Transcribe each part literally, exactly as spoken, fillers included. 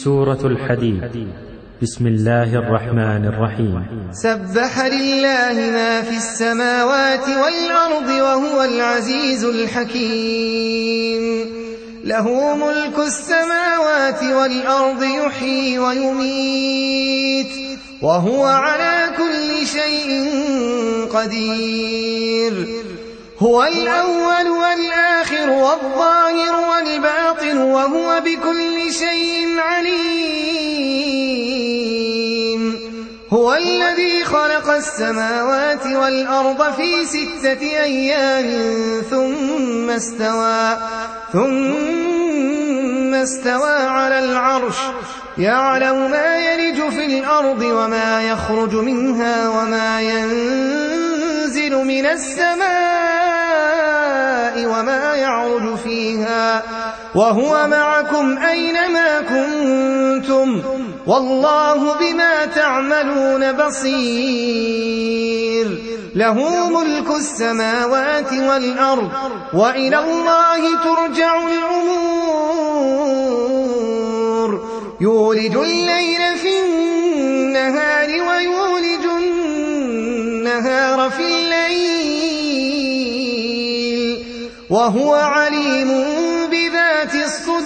سورة الحديد. بسم الله الرحمن الرحيم. سبح لله ما في السماوات والأرض وهو العزيز الحكيم. له ملك السماوات والأرض يحيي ويميت وهو على كل شيء قدير. هو الأول والآخر والظاهر والباطن وهو بكل شيء عليم. هو الذي خلق السماوات والأرض في ستة أيام ثم استوى ثم استوى على العرش يعلم ما يلج في الأرض وما يخرج منها وما ينزل من السماء وما يعرج فيها وهو معكم أينما كنتم والله بما تعملون بصير. له ملك السماوات والأرض وإلى الله ترجع الأمور. يولج الليل في النهار ويولج النهار في الليل وهو عليم بذات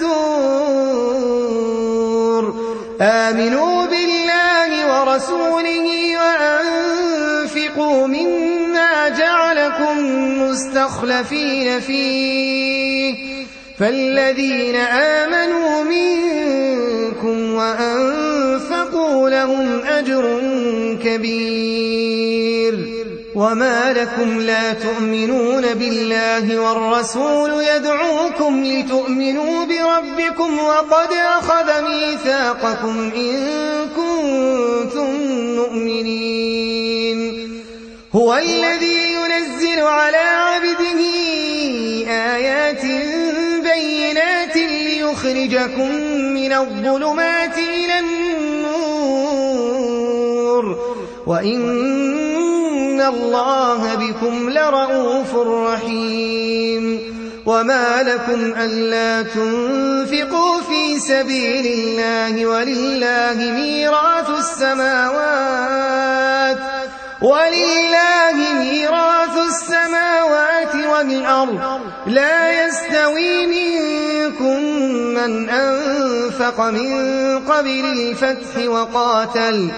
الصدور. آمنوا بالله ورسوله وأنفقوا مما جعلكم مستخلفين فيه فالذين آمنوا منكم وأنفقوا لهم أجر كبير. وما لكم لا تؤمنون بالله والرسول يدعوكم لتؤمنوا بربكم وقد أخذ ميثاقكم إن كنتم مؤمنين. هو الذي ينزل على عبده آيات بينات ليخرجكم من الظلمات إلى النور وإن الله بكم لرءوف رحيم. وما لكم ألا تنفقوا في سبيل الله ولله ميراث السماوات ولله ميراث السماوات والأرض لا يستوي منكم من أنفق من قبل الفتح وقاتل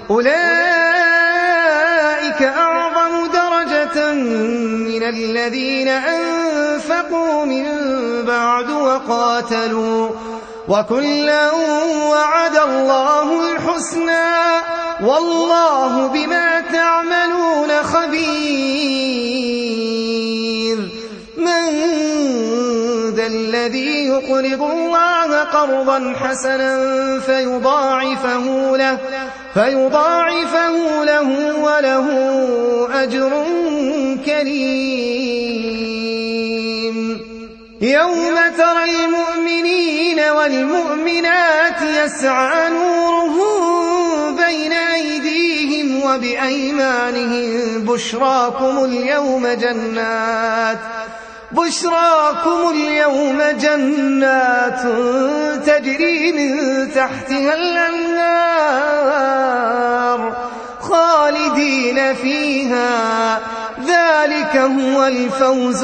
أولئك أعظم درجة من الذين أنفقوا من بعد وقاتلوا وكلا وعد الله الحسنى والله بما تعملون خبير. من ذا الذي يقرض الله قرضا حسنا فيضاعفه له فيضاعفه له وله أجر كريم. يوم ترى المؤمنين والمؤمنات يسعى نورهم بين أيديهم وبأيمانهم بشراكم اليوم جنات بشراكم اليوم جنات تجري من تحتها الأنهار خالدين فيها ذلك هو الفوز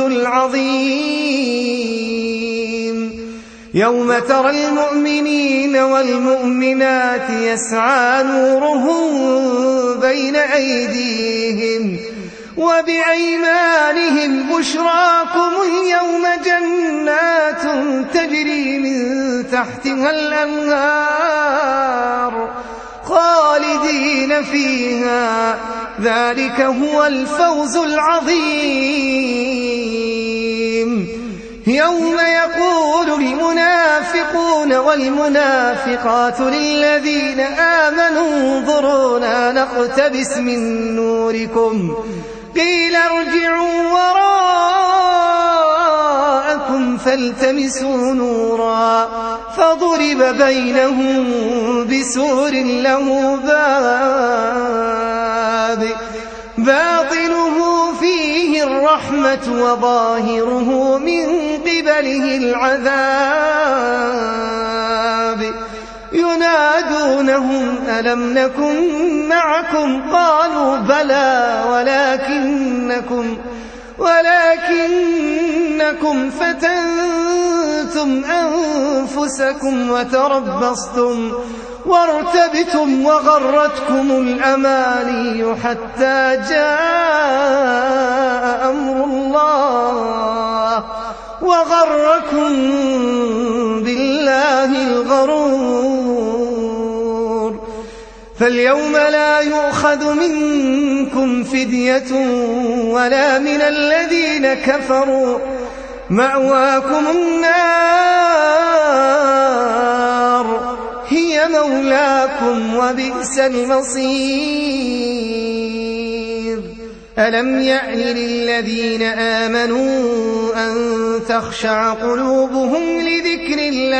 العظيم. يوم ترى المؤمنين والمؤمنات يسعى نورهم بين أيديهم وبأيمانهم بشراكم اليوم جنات تجري من تحتها الأنهار خالدين فيها ذلك هو الفوز العظيم. يوم يقول المنافقون والمنافقات للذين آمنوا انظرونا نقتبس من نوركم قيل ارجعوا وراءكم فالتمسوا نورا فضرب بينهم بسور له باب باطنه فيه الرحمة وظاهره من قبله العذاب ينادونهم ألم نكن معكم قالوا بلى ولكنكم ولكنكم فتنتم أنفسكم وتربصتم وارتبتم وغرتكم الأماني حتى جاء أمر الله وغركم بالله الغرور. فاليوم لا يؤخذ منكم فدية ولا من الذين كفروا مأواكم النار هي مولاكم وبئس المصير. ألم يأن للذين آمنوا أن تخشع قلوبهم لذكر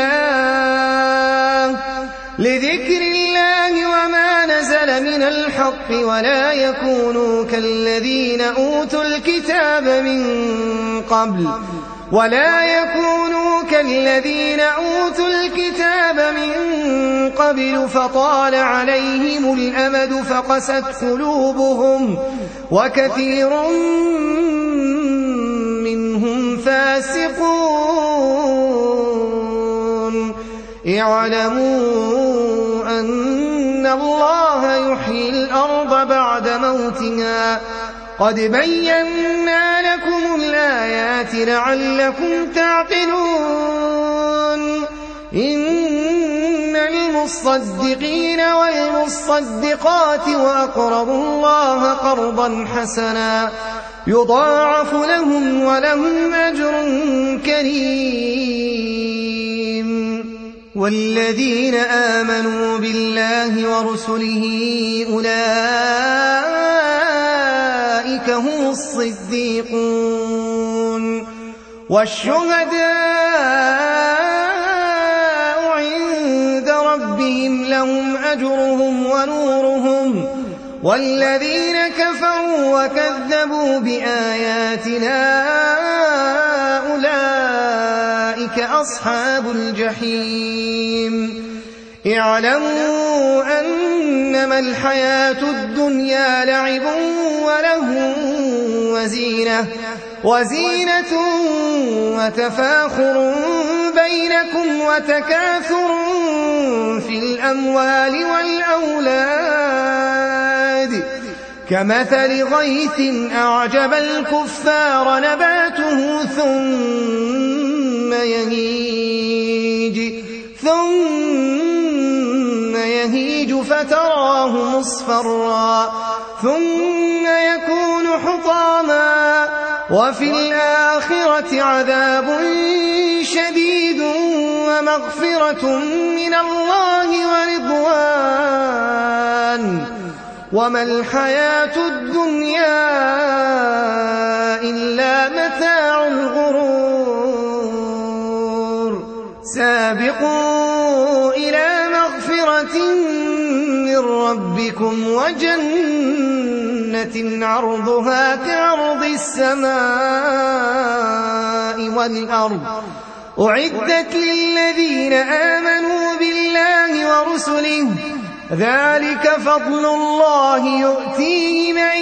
الله لذكر الله وما نزل من الحق ولا يكونوا كالذين أوتوا الكتاب من قبل ولا يكونوا كالذين أوتوا الكتاب من قبل فطال عليهم الأمد فقست قلوبهم وكثير منهم فاسقون. اعلموا أن الله يحيي الأرض بعد موتها قد بينا لكم الآيات لعلكم تعقلون. إن المصدقين والمصدقات وأقرضوا الله قرضا حسنا يضاعف لهم ولهم أجر كريم. والذين آمنوا بالله ورسله أولئك هم الصديقون والشهداء عند ربهم لهم أجرهم ونورهم. والذين كفروا وكذبوا بآياتنا أولئك أصحاب الجحيم. اعلموا أنما الحياة الدنيا لعب وله وزينة وزينة وتفاخر بينكم وتكاثر في الأموال والأولاد كمثل غيث أعجب الكفار نباته ثم يهيج ثم يهيج فتراه مصفرا ثم يكون حطاما وفي الآخرة عذاب شديد ومغفرة من الله ورضوان وما الحياة الدنيا إلا متاع الغرور. سابقوا إلى مغفرة من ربكم وجنة عرضها كعرض السماء والأرض أعدت للذين آمنوا بالله ورسله ذلك فضل الله يؤتيه من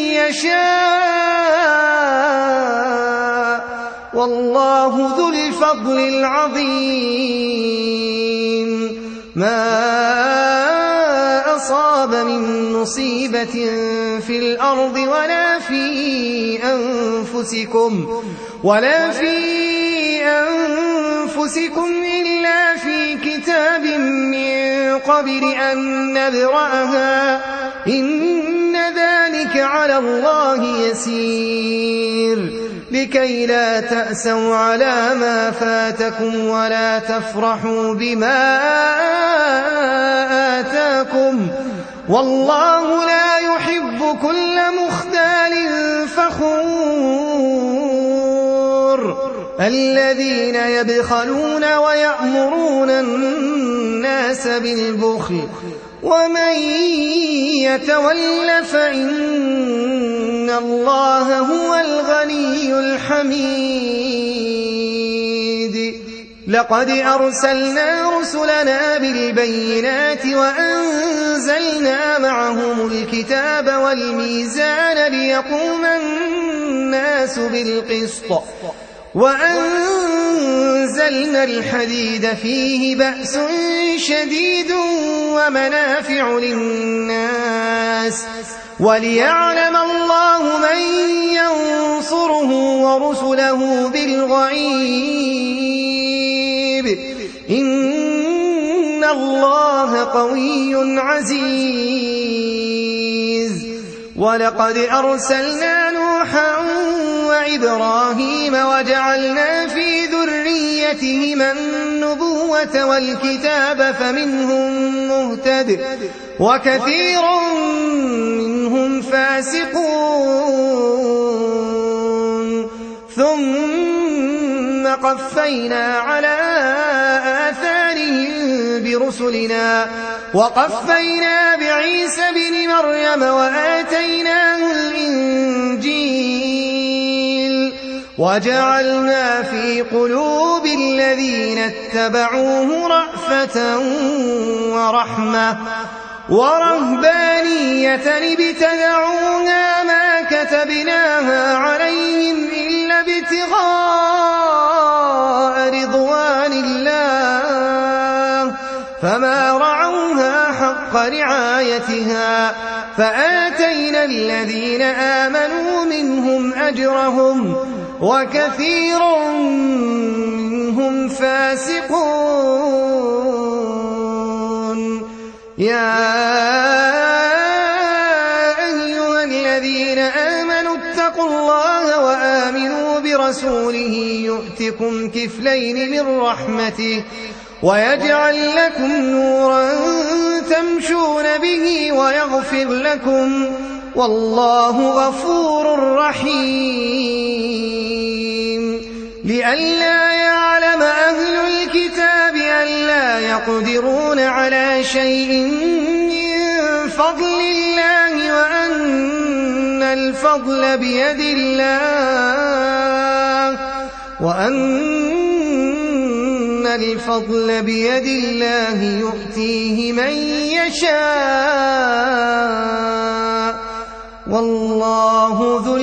يشاء والله ذو الفضل العظيم. ما أصاب من مصيبة في الأرض ولا في أنفسكم ولا في أنفسكم إلا في كتاب من قبل أن نبرأها إن ذلك على الله يسير. لكي لا تأسوا على ما فاتكم ولا تفرحوا بما آتاكم والله لا يحب كل مختال فخور. الذين يبخلون ويأمرون الناس بالبخل ومن يتول فإن الله هو الغني الحميد. لقد أرسلنا رسلنا بالبينات وأنزلنا معهم الكتاب والميزان ليقوم الناس بالقسط وأنزلنا الحديد فيه بأس شديد ومنافع للناس وليعلم الله من ينصره ورسله بالغيب إن الله قوي عزيز. ولقد أرسلنا نوحا وإبراهيم وجعلنا في ذريتهما النبوة والكتاب فمنهم مهتد وكثير منهم فاسقون ثم قفينا على آثارهم برسلنا وقفينا بعيسى بن مريم وآتيناه الإنجيل وجعلنا في قلوب الذين اتبعوه رأفة ورحمة ورهبانية ابتدعوها ما كتبناها عليهم إلا ابتغاء رضوان الله فما رعوها حق رعايتها فآتينا الذين آمنوا منهم أجرهم وكثير منهم فاسقون. يا أيها الذين آمنوا اتقوا الله وآمنوا برسوله يؤتكم كفلين من رحمته ويجعل لكم نورا تمشون به ويغفر لكم والله غفور رحيم. لئلا يعلم أهل الكتاب ألا يقدرون على شيء من فضل الله وأن الفضل بيد الله وأن الفضل بيد الله يؤتيه من يشاء والله ذو